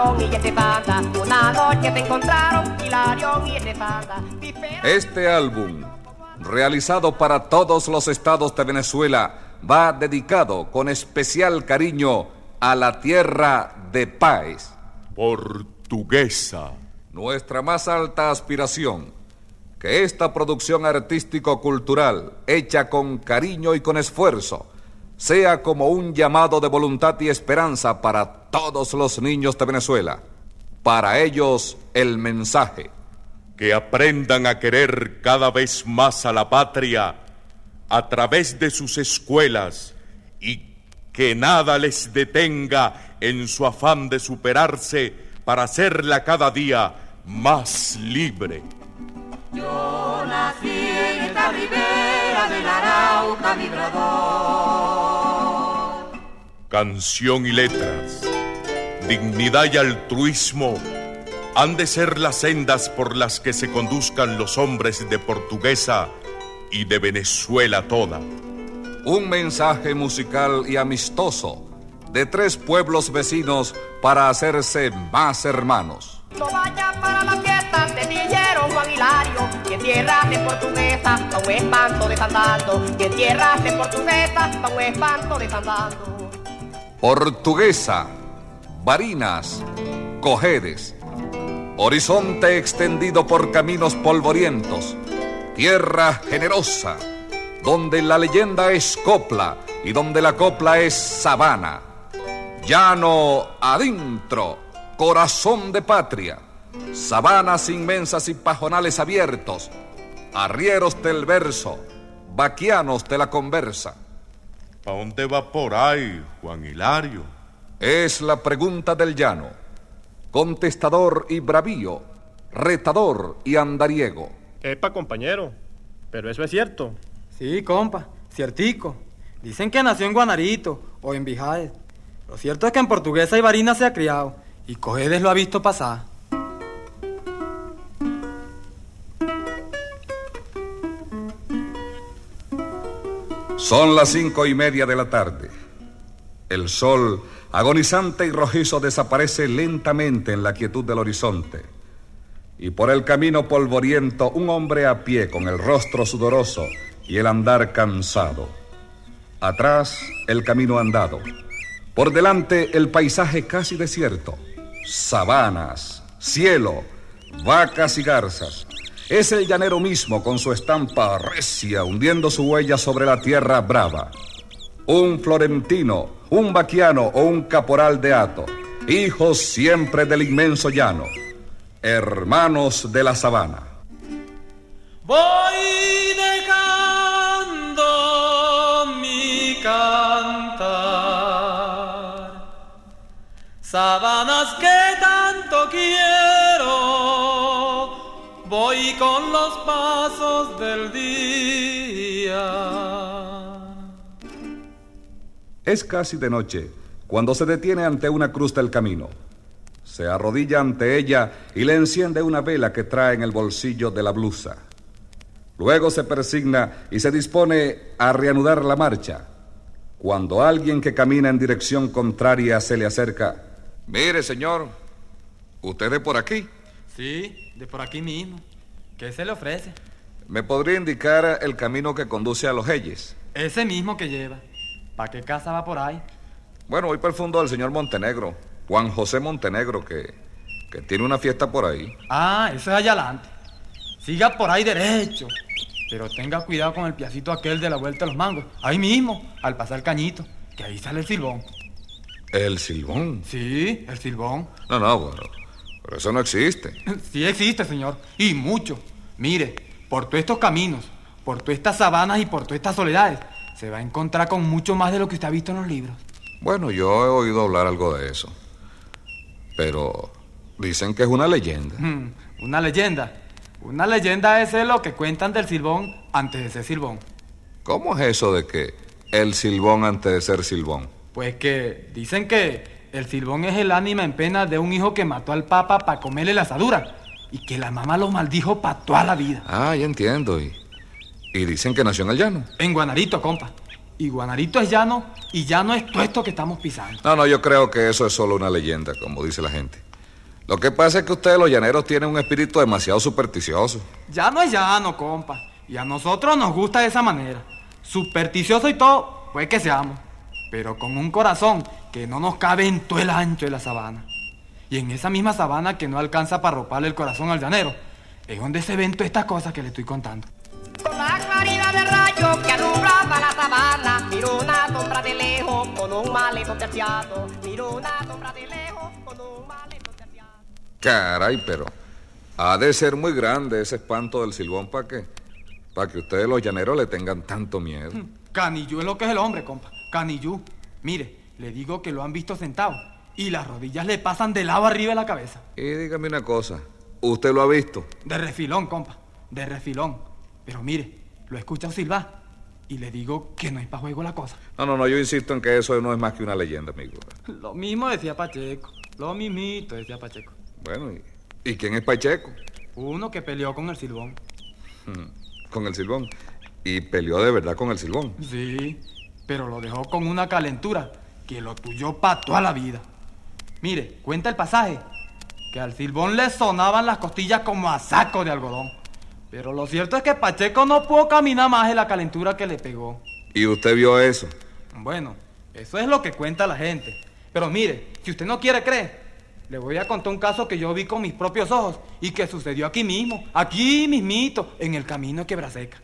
Hilarión y Elefanta, una noche se encontraron Hilarión y Elefanta. Este álbum, realizado para todos los estados de Venezuela, va dedicado con especial cariño a la tierra de Páez. Portuguesa. Nuestra más alta aspiración, que esta producción artístico-cultural, hecha con cariño y con esfuerzo, sea como un llamado de voluntad y esperanza para todos los niños de Venezuela. Para ellos, el mensaje: que aprendan a querer cada vez más a la patria a través de sus escuelas y que nada les detenga en su afán de superarse para hacerla cada día más libre. Yo nací en esta ribera del Arauca vibrador. Canción y letras, dignidad y altruismo han de ser las sendas por las que se conduzcan los hombres de Portuguesa y de Venezuela toda. Un mensaje musical y amistoso de tres pueblos vecinos para hacerse más hermanos. No vaya para la fiesta de Tillero Juan Hilario, que en tierras de Portuguesa pa' un espanto desandando, que en tierras de Portuguesa pa' un espanto desandando. Portuguesa, Barinas, Cojedes, horizonte extendido por caminos polvorientos, tierra generosa, donde la leyenda es copla y donde la copla es sabana. Llano adentro, corazón de patria, sabanas inmensas y pajonales abiertos, arrieros del verso, vaquianos de la conversa. ¿Pa' dónde va por ahí, Juan Hilario? Es la pregunta del llano, contestador y bravío, retador y andariego. Epa, compañero, pero eso es cierto. Sí, compa, ciertico. Dicen que nació en Guanarito o en Bijaes. Lo cierto es que en Portuguesa y Barinas se ha criado y Cojedes lo ha visto pasar. Son las 5:30 de la tarde. El sol, agonizante y rojizo, desaparece lentamente en la quietud del horizonte. Y por el camino polvoriento, un hombre a pie con el rostro sudoroso y el andar cansado. Atrás, el camino andado. Por delante, el paisaje casi desierto. Sabanas, cielo, vacas y garzas. Es el llanero mismo con su estampa recia, hundiendo su huella sobre la tierra brava. Un florentino, un vaquiano o un caporal de hato, hijos siempre del inmenso llano, hermanos de la sabana. Voy dejando mi cantar, sabanas que tanto quiero, voy con los pasos del día. Es casi de noche cuando se detiene ante una cruz del camino. Se arrodilla ante ella y le enciende una vela que trae en el bolsillo de la blusa. Luego se persigna y se dispone a reanudar la marcha, cuando alguien que camina en dirección contraria se le acerca. Mire, señor, ¿usted de por aquí? Sí, de por aquí mismo. ¿Qué se le ofrece? ¿Me podría indicar el camino que conduce a Los Heyes? Ese mismo que lleva. ¿Para qué casa va por ahí? Bueno, voy para el fondo del señor Montenegro, Juan José Montenegro, que tiene una fiesta por ahí. Ah, eso es allá adelante. Siga por ahí derecho, pero tenga cuidado con el piacito aquel de la Vuelta a los Mangos. Ahí mismo, al pasar Cañito, que ahí sale el silbón. ¿El silbón? Sí, el silbón. No, bueno, pero eso no existe. Sí existe, señor, y mucho. Mire, por todos estos caminos, por todas estas sabanas y por todas estas soledades, se va a encontrar con mucho más de lo que usted ha visto en los libros. Bueno, yo he oído hablar algo de eso, pero dicen que es una leyenda. Una leyenda. Una leyenda es lo que cuentan del silbón antes de ser silbón. ¿Cómo es eso de que el silbón antes de ser silbón? Pues que dicen que el silbón es el ánima en pena de un hijo que mató al papa para comerle la asadura y que la mamá lo maldijo para toda la vida. Ah, ya entiendo. Y dicen que nació en el llano. En Guanarito, compa. Y Guanarito es llano y llano es todo esto que estamos pisando. No, yo creo que eso es solo una leyenda, como dice la gente. Lo que pasa es que ustedes los llaneros tienen un espíritu demasiado supersticioso. Ya no es llano, compa. Y a nosotros nos gusta de esa manera. Supersticioso y todo, pues que seamos. Pero con un corazón que no nos cabe en todo el ancho de la sabana. Y en esa misma sabana que no alcanza para roparle el corazón al llanero, es donde se ven todas estas cosas que le estoy contando. Con la claridad de rayo que alumbraba la sabana, miro una sombra de lejos con un maleto terciado. Miro una sombra de lejos con un maleto terciado. Caray, pero ha de ser muy grande ese espanto del silbón para que ustedes los llaneros le tengan tanto miedo. Canillú es lo que es el hombre, compa. Canillú. Mire, le digo que lo han visto sentado y las rodillas le pasan de lado arriba de la cabeza. Y dígame una cosa, ¿usted lo ha visto? De refilón, compa. De refilón. Pero mire, lo he escuchado silbar y le digo que no es para juego la cosa. No, yo insisto en que eso no es más que una leyenda, amigo. Lo mismo decía Pacheco. Lo mismito decía Pacheco. Bueno, ¿y quién es Pacheco? Uno que peleó con el silbón. Con el silbón. ¿Y peleó de verdad con el silbón? Sí, pero lo dejó con una calentura que lo tuyó para toda la vida. Mire, cuenta el pasaje, que al silbón le sonaban las costillas como a saco de algodón. Pero lo cierto es que Pacheco no pudo caminar más de la calentura que le pegó. ¿Y usted vio eso? Bueno, eso es lo que cuenta la gente. Pero mire, si usted no quiere creer, le voy a contar un caso que yo vi con mis propios ojos y que sucedió aquí mismo, aquí mismito, en el camino de Quebraseca.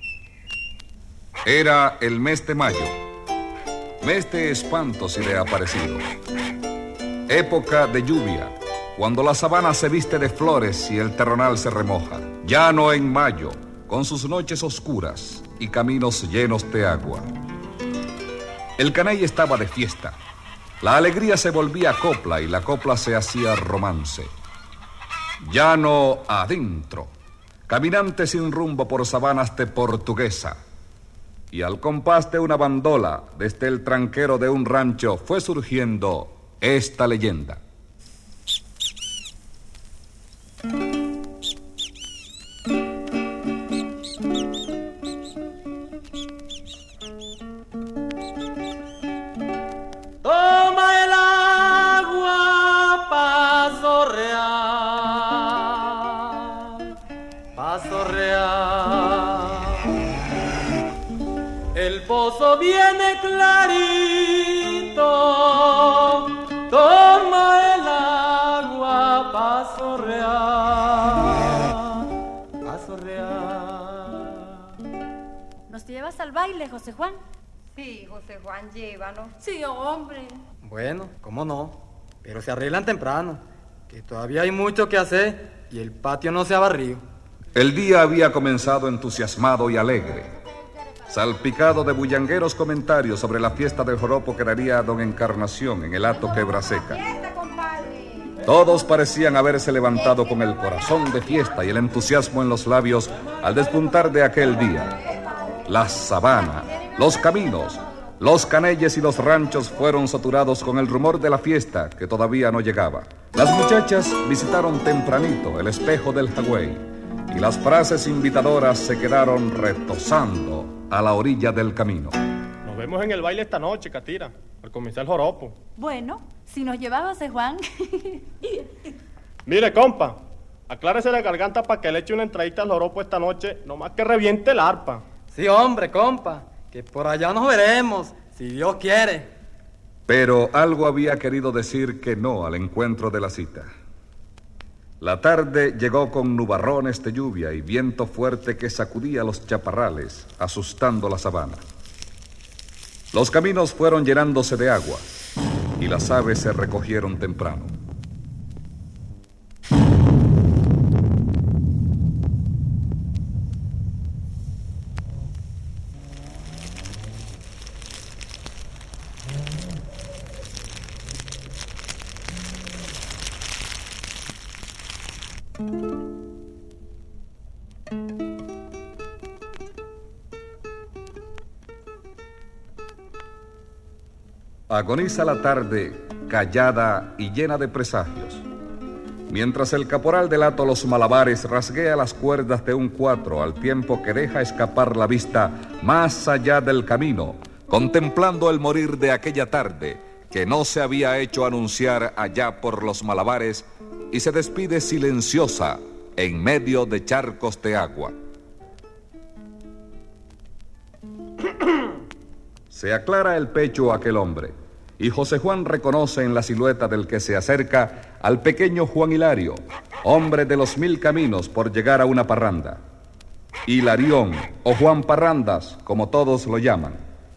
Era el mes de mayo, mes de espantos y de aparecidos. Época de lluvia, cuando la sabana se viste de flores y el terronal se remoja. Llano en mayo, con sus noches oscuras y caminos llenos de agua. El caney estaba de fiesta. La alegría se volvía copla y la copla se hacía romance. Llano adentro, caminante sin rumbo por sabanas de Portuguesa. Y al compás de una bandola, desde el tranquero de un rancho, fue surgiendo esta leyenda. Toma el agua, paso real. El pozo viene clarito, toma el agua, paso real. ¿Nos llevas al baile, José Juan? Sí, José Juan, llévanos. Sí, hombre. Bueno, cómo no, pero se arreglan temprano, que todavía hay mucho que hacer y el patio no se ha barrido. El día había comenzado entusiasmado y alegre, salpicado de bullangueros comentarios sobre la fiesta del joropo que daría don Encarnación en el hato Quebraseca. Todos parecían haberse levantado con el corazón de fiesta y el entusiasmo en los labios al despuntar de aquel día. La sabana, los caminos, los canelles y los ranchos fueron saturados con el rumor de la fiesta que todavía no llegaba. Las muchachas visitaron tempranito el espejo del Jagüey y las frases invitadoras se quedaron retozando a la orilla del camino. Nos vemos en el baile esta noche, Catira, al comenzar el joropo. Bueno, si nos lleva José Juan. Mire, compa, aclárese la garganta para que le eche una entradita al joropo esta noche, nomás que reviente el arpa. Sí, hombre, compa, que por allá nos veremos, si Dios quiere. Pero algo había querido decir que no al encuentro de la cita. La tarde llegó con nubarrones de lluvia y viento fuerte que sacudía los chaparrales, asustando la sabana. Los caminos fueron llenándose de agua y las aves se recogieron temprano. Agoniza la tarde, callada y llena de presagios. Mientras el caporal del hato Los Malabares rasguea las cuerdas de un cuatro al tiempo que deja escapar la vista más allá del camino, contemplando el morir de aquella tarde que no se había hecho anunciar allá por Los Malabares y se despide silenciosa en medio de charcos de agua. Se aclara el pecho a aquel hombre, y José Juan reconoce en la silueta del que se acerca al pequeño Juan Hilario, hombre de los 1000 caminos por llegar a una parranda. Hilarión, o Juan Parrandas, como todos lo llaman.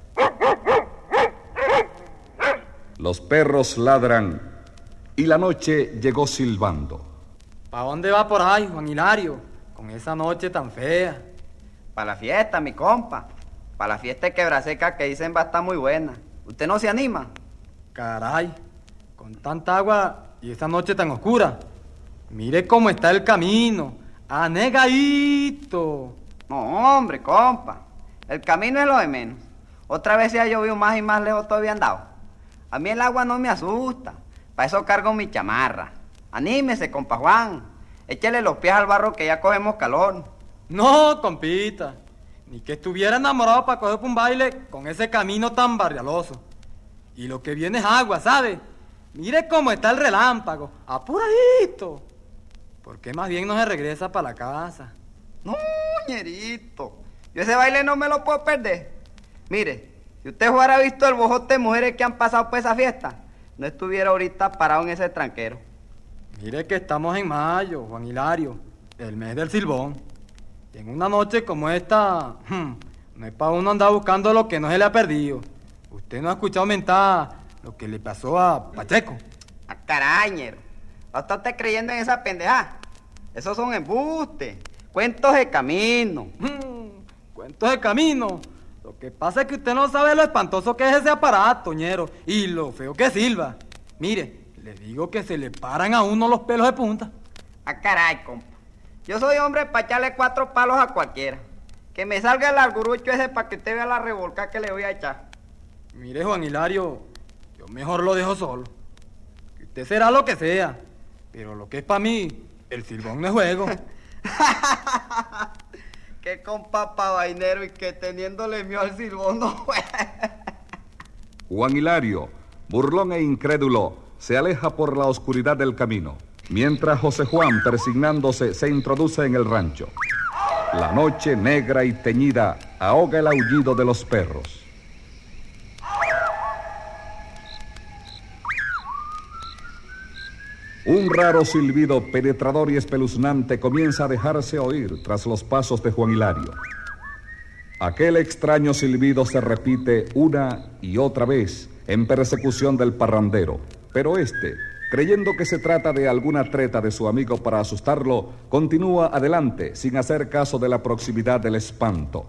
Los perros ladran y la noche llegó silbando. ¿Para dónde va por ahí, Juan Hilario, con esa noche tan fea? Para la fiesta, mi compa. Para la fiesta de Quebraseca que dicen va a estar muy buena. ¿Usted no se anima? Caray, con tanta agua y esa noche tan oscura. Mire cómo está el camino, anegadito. No, hombre, compa. El camino es lo de menos. Otra vez se ha llovido más y más lejos todavía andado. A mí el agua no me asusta. Para eso cargo mi chamarra. Anímese, compa Juan. Échele los pies al barro que ya cogemos calor. No, compita. Ni que estuviera enamorado para coger un baile con ese camino tan barrialoso. Y lo que viene es agua, ¿sabe? Mire cómo está el relámpago, apuradito. ¿Por qué más bien no se regresa para la casa? No, ñerito. Yo ese baile no me lo puedo perder. Mire, si usted hubiera visto el bojote de mujeres que han pasado por esa fiesta, no estuviera ahorita parado en ese tranquero. Mire que estamos en mayo, Juan Hilario, el mes del silbón. Y en una noche como esta, no es para uno andar buscando lo que no se le ha perdido. Usted no ha escuchado mentar lo que le pasó a Pacheco. ¡Ah, carañero! ¿No está usted creyendo en esa pendejada? Esos son embustes, cuentos de camino. Cuentos de camino. Lo que pasa es que usted no sabe lo espantoso que es ese aparato, ñero, y lo feo que silba. Mire, le digo que se le paran a uno los pelos de punta. ¡Ah, caray, compa! Yo soy hombre para echarle 4 palos a cualquiera. Que me salga el argurucho ese para que usted vea la revolca que le voy a echar. Mire, Juan Hilario, yo mejor lo dejo solo. Que usted será lo que sea, pero lo que es para mí, el silbón no es juego. Qué compa pa' vainero y que teniéndole miedo al silbón no juega. Juan Hilario, burlón e incrédulo, se aleja por la oscuridad del camino, mientras José Juan, persignándose, se introduce en el rancho. La noche negra y teñida ahoga el aullido de los perros. Un raro silbido penetrador y espeluznante comienza a dejarse oír tras los pasos de Juan Hilario. Aquel extraño silbido se repite una y otra vez en persecución del parrandero, pero este, creyendo que se trata de alguna treta de su amigo para asustarlo, continúa adelante sin hacer caso de la proximidad del espanto.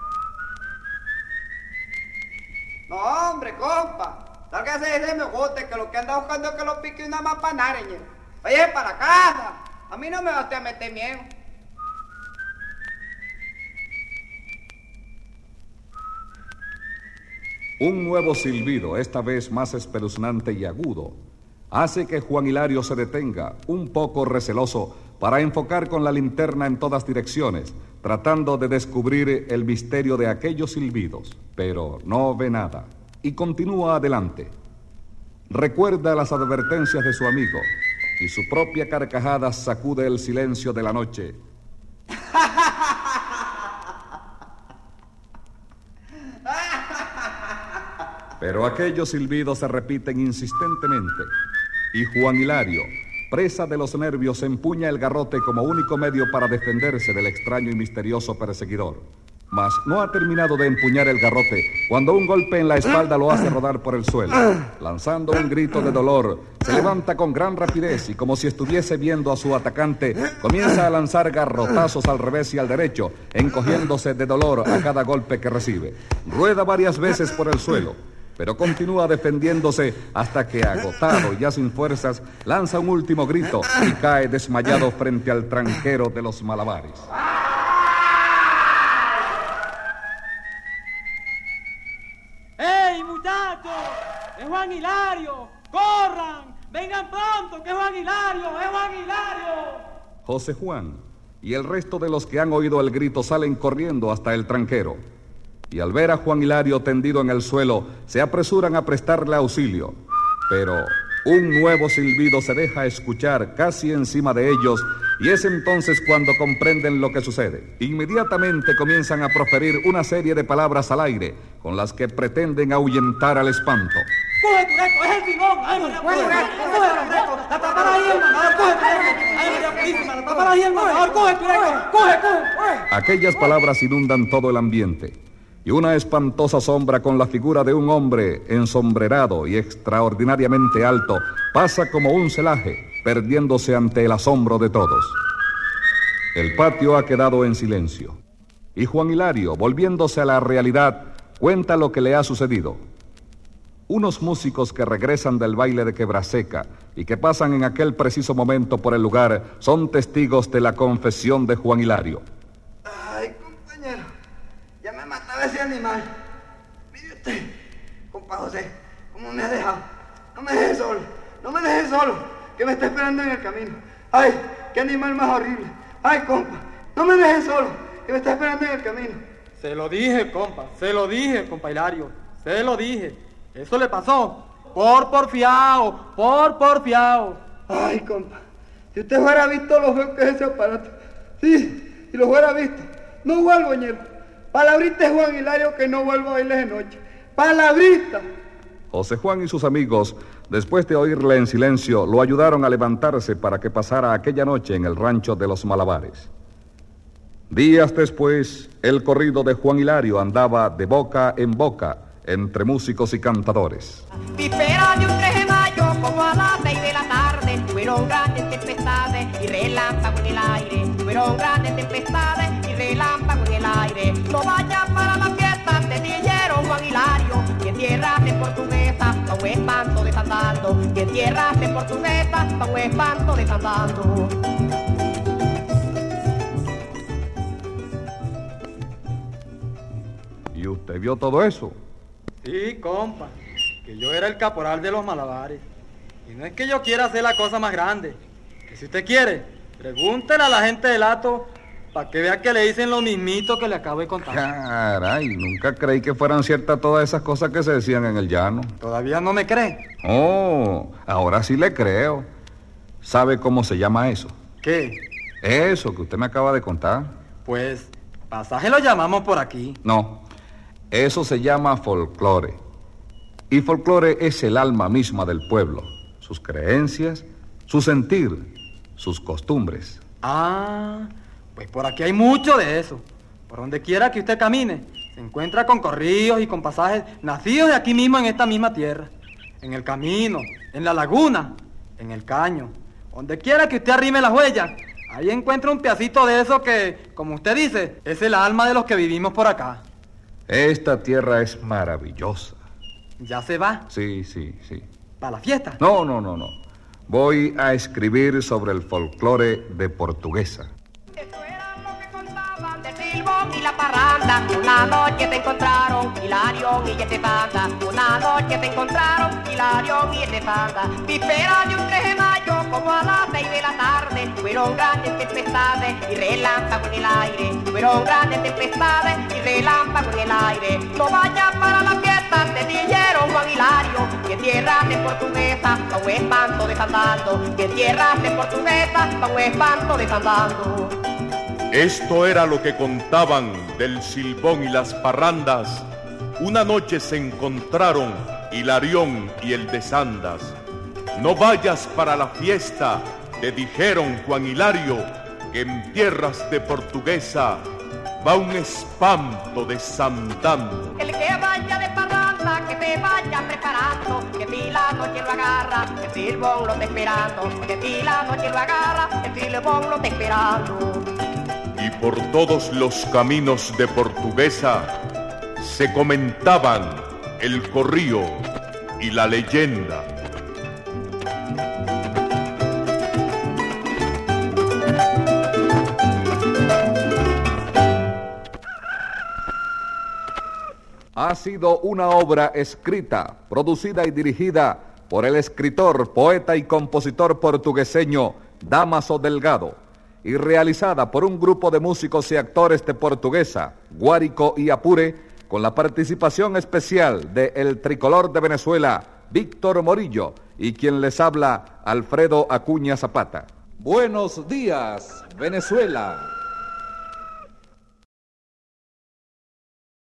No, hombre, compa. Sálgase de ese mojote que lo que anda buscando es que lo pique una mapanara, ñero. Oye, para la casa. A mí no me va a meter miedo. Un nuevo silbido, esta vez más espeluznante y agudo, hace que Juan Hilario se detenga, un poco receloso, para enfocar con la linterna en todas direcciones, tratando de descubrir el misterio de aquellos silbidos, pero no ve nada, y continúa adelante. Recuerda las advertencias de su amigo, y su propia carcajada sacude el silencio de la noche. Pero aquellos silbidos se repiten insistentemente, y Juan Hilario, presa de los nervios, empuña el garrote como único medio para defenderse del extraño y misterioso perseguidor. Mas no ha terminado de empuñar el garrote cuando un golpe en la espalda lo hace rodar por el suelo. Lanzando un grito de dolor, se levanta con gran rapidez y, como si estuviese viendo a su atacante, comienza a lanzar garrotazos al revés y al derecho, encogiéndose de dolor a cada golpe que recibe. Rueda varias veces por el suelo, pero continúa defendiéndose hasta que, agotado y ya sin fuerzas, lanza un último grito y cae desmayado frente al tranquero de los malabares. ¡Ey, muchachos! ¡Es Juan Hilario! ¡Corran! ¡Vengan pronto, que es Juan Hilario! ¡Es Juan Hilario! José Juan y el resto de los que han oído el grito salen corriendo hasta el tranquero. Y al ver a Juan Hilario tendido en el suelo, se apresuran a prestarle auxilio. Pero Un nuevo silbido se deja escuchar casi encima de ellos y es entonces cuando comprenden lo que sucede. Inmediatamente comienzan a proferir una serie de palabras al aire con las que pretenden ahuyentar al espanto. ¡Coge, Tureco! ¡Es el Simón! ¡Ay, María Purísima! ¡Coge, Tureco! ¡La tapará ahí el mandador! ¡Coge, Tureco! ¡Ay, María Purísima! ¡La tapará ahí el mandador! ¡Coge, Tureco! ¡Coge! Aquellas palabras inundan todo el ambiente y una espantosa sombra con la figura de un hombre ensombrerado y extraordinariamente alto pasa como un celaje, perdiéndose ante el asombro de todos. El patio ha quedado en silencio y Juan Hilario, volviéndose a la realidad, cuenta lo que le ha sucedido. Unos músicos que regresan del baile de Quebraseca y que pasan en aquel preciso momento por el lugar son testigos de la confesión de Juan Hilario. Ay, compañero, ya me mataba ese animal. Mire usted, compa José, ¿cómo me ha dejado? No me deje solo, no me deje solo, que me está esperando en el camino. Ay, qué animal más horrible. Ay, compa, no me deje solo, que me está esperando en el camino. Se lo dije, compa, Hilario, se lo dije. Eso le pasó por porfiado. Ay, compa, si usted fuera visto lo feo que es ese aparato. Sí, si lo fuera visto, no vuelvo, ñero. Palabrita es Juan Hilario que no vuelvo a bailes de noche. Palabrita. José Juan y sus amigos, después de oírle en silencio, lo ayudaron a levantarse para que pasara aquella noche en el rancho de los Malabares. Días después, el corrido de Juan Hilario andaba de boca en boca entre músicos y cantadores. Víspera de un 3 de mayo, como a las 6 de la tarde, fueron grandes tempestades y relámpagos en el aire. Fueron grandes tempestades y relámpagos en el aire. No vayas para la fiesta, te dijeron Juan Hilario, que en tierras de portuguesa, pa' un espanto desandando. Que en tierras de portuguesa, pa' un espanto desandando. ¿Y usted vio todo eso? Sí, compa, que yo era el caporal de los Malabares. Y no es que yo quiera hacer la cosa más grande. Que si usted quiere, pregúntele a la gente del Hato para que vea que le dicen lo mismito que le acabo de contar. Caray, nunca creí que fueran ciertas todas esas cosas que se decían en el llano. ¿Todavía no me cree? Oh, ahora sí le creo. ¿Sabe cómo se llama eso? ¿Qué? Eso que usted me acaba de contar. Pues, pasaje lo llamamos por aquí. No, eso se llama folclore. Y folclore es el alma misma del pueblo, sus creencias, su sentir, sus costumbres. Ah, pues por aquí hay mucho de eso. Por donde quiera que usted camine, se encuentra con corrillos y con pasajes nacidos de aquí mismo en esta misma tierra. En el camino, en la laguna, en el caño. Donde quiera que usted arrime las huellas, ahí encuentra un pedacito de eso que, como usted dice, es el alma de los que vivimos por acá. Esta tierra es maravillosa. ¿Ya se va? Sí. ¿Para la fiesta? No. Voy a escribir sobre el folclore de Portuguesa. Eso era lo que contaban del silbón y la parranda. Una noche te encontraron Hilarión y este tanda. Una noche te encontraron Hilarión y este tanda. Víspera de un 3 de mayo, como a las 6 de la tarde. Fueron grandes tempestades y relámpagos en el aire. Fueron grandes tempestades y relámpagos en el aire. No vayas para la fiesta, te dijeron Juan Hilario, que en tierras de portuguesa, pa' un espanto desandando. Que en tierras de portuguesa, pa' un espanto desandando. Esto era lo que contaban del silbón y las parrandas. Una noche se encontraron Hilarión y el de Sandas. No vayas para la fiesta, te dijeron Juan Hilario, que en tierras de portuguesa va un espanto desandando. El que vaya de parranda, que te vaya preparando, que si la noche lo agarra, el silbón lo está esperando. Que si la noche lo agarra, el silbón lo está esperando. Y por todos los caminos de Portuguesa se comentaban el corrío y la leyenda. Ha sido una obra escrita, producida y dirigida por el escritor, poeta y compositor portugueseño Dámaso Delgado, y realizada por un grupo de músicos y actores de Portuguesa, Guárico y Apure, con la participación especial de El Tricolor de Venezuela, Víctor Morillo, y quien les habla, Alfredo Acuña Zapata. Buenos días, Venezuela.